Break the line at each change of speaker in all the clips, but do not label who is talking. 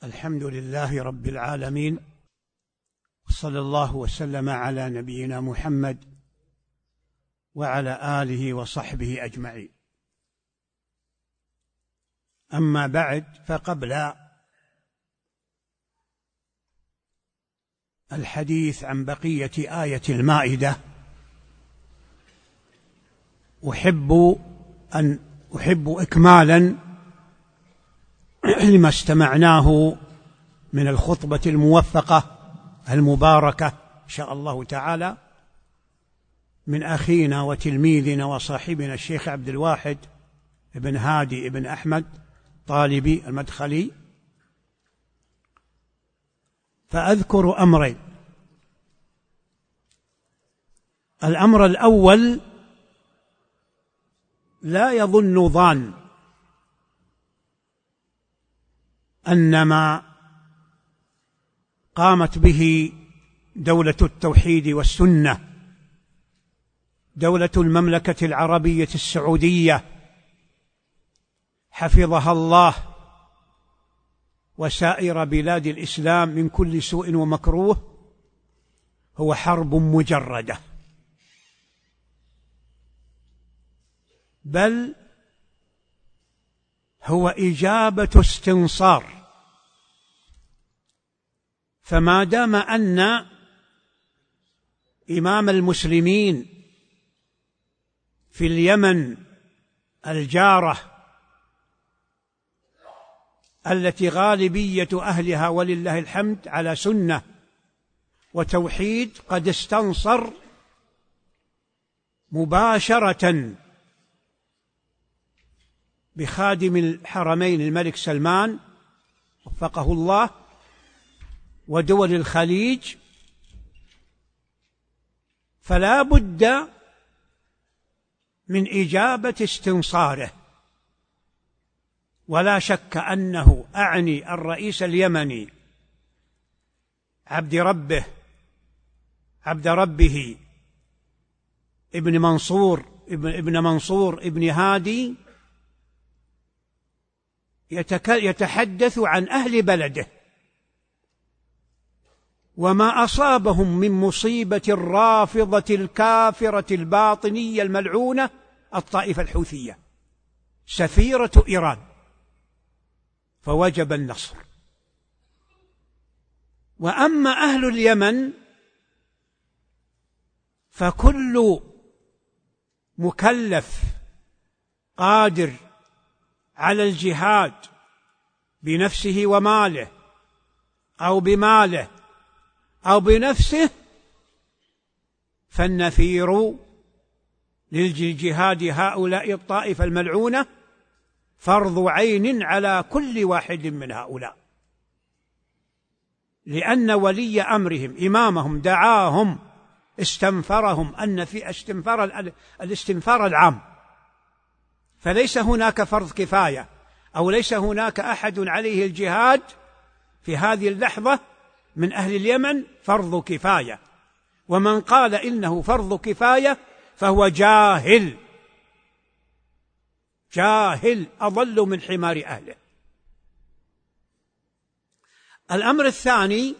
الحمد لله رب العالمين، صلى الله وسلم على نبينا محمد وعلى آله وصحبه أجمعين. أما بعد، فقبل الحديث عن بقية آية المائدة أحب إكمالا لما استمعناه من الخطبة الموفقة المباركة إن شاء الله تعالى من أخينا وتلميذنا وصاحبنا الشيخ عبد الواحد بن هادي بن أحمد طالبي المدخلي. فأذكر أمرين. الأمر الأول: لا يظن ظان أن ما قامت به دولة التوحيد والسنة، دولة المملكة العربية السعودية حفظها الله، وسائر بلاد الإسلام من كل سوء ومكروه، هو حرب مجردة، بل هو إجابة استنصار. فما دام أن إمام المسلمين في اليمن الجارة التي غالبية أهلها ولله الحمد على سنة وتوحيد قد استنصر مباشرة بخادم الحرمين الملك سلمان وفقه الله ودول الخليج، فلا بد من إجابة استنصاره. ولا شك أنه أعني الرئيس اليمني عبد ربه ابن منصور ابن هادي يتحدث عن أهل بلده وما أصابهم من مصيبة الرافضة الكافرة الباطنية الملعونة الطائفة الحوثية سفيرة إيران، فوجب النصر. وأما أهل اليمن فكل مكلف قادر على الجهاد بنفسه وماله أو بماله أو بنفسه، فالنفير للجهاد هؤلاء الطائفة الملعونة فرض عين على كل واحد من هؤلاء، لأن ولي أمرهم إمامهم دعاهم استنفرهم أن في الاستنفار العام، فليس هناك فرض كفاية أو ليس هناك أحد عليه الجهاد في هذه اللحظة من أهل اليمن فرض كفاية، ومن قال إنه فرض كفاية فهو جاهل أضل من حمار أهله. الأمر الثاني: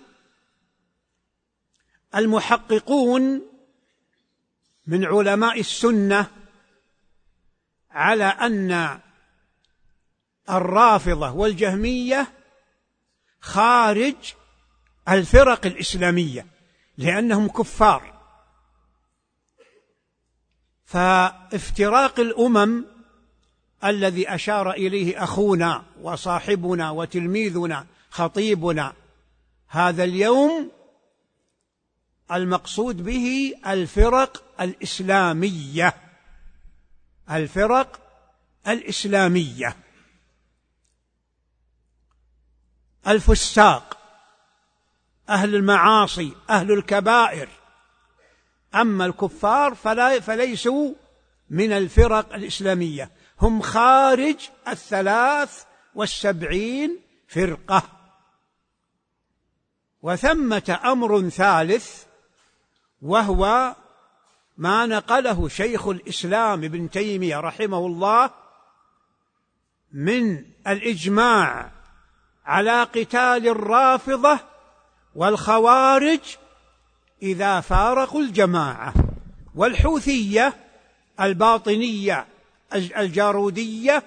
المحققون من علماء السنة على أن الرافضة والجهمية خارج الفرق الإسلامية لأنهم كفار. فافتراق الأمم الذي أشار إليه أخونا وصاحبنا وتلميذنا خطيبنا هذا اليوم المقصود به الفرق الإسلامية، الفساق، أهل المعاصي، أهل الكبائر. أما الكفار فليسوا من الفرق الإسلامية، هم خارج 73 فرقة. وثمة أمر ثالث، وهو ما نقله شيخ الإسلام ابن تيمية رحمه الله من الإجماع على قتال الرافضة والخوارج إذا فارقوا الجماعة. والحوثية الباطنية الجارودية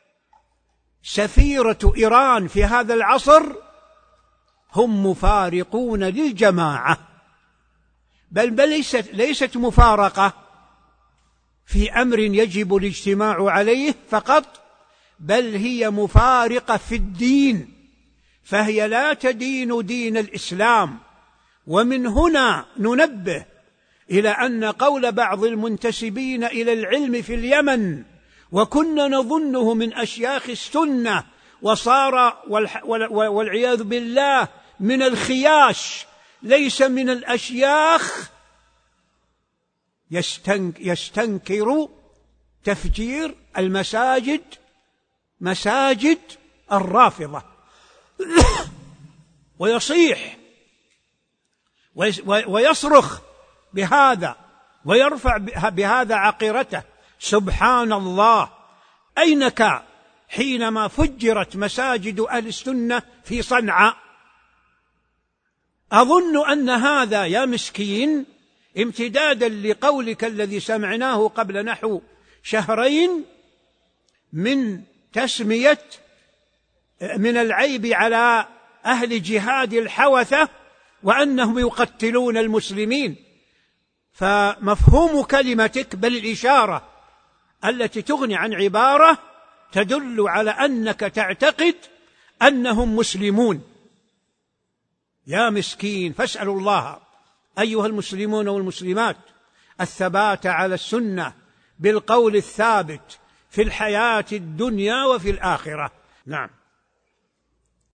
سفيرة إيران في هذا العصر هم مفارقون للجماعة، بل ليست مفارقة في أمر يجب الاجتماع عليه فقط، بل هي مفارقة في الدين، فهي لا تدين دين الإسلام. ومن هنا ننبه إلى أن قول بعض المنتسبين إلى العلم في اليمن وكنا نظنه من أشياخ السنة وصار والعياذ بالله من الخياش ليس من الأشياخ، يستنكر تفجير المساجد، مساجد الرافضة، ويصيح ويصرخ بهذا ويرفع بهذا عقيرته. سبحان الله، أينك حينما فجرت مساجد أهل السنة في صنعاء؟ أظن أن هذا يا مسكين امتدادا لقولك الذي سمعناه قبل نحو شهرين من تسمية من العيب على أهل جهاد الحوثة وأنهم يقتلون المسلمين. فمفهوم كلمتك بل الإشارة التي تغني عن عبارة تدل على أنك تعتقد أنهم مسلمون. يا مسكين، فاسألوا الله أيها المسلمون والمسلمات الثبات على السنة بالقول الثابت في الحياة الدنيا وفي الآخرة. نعم.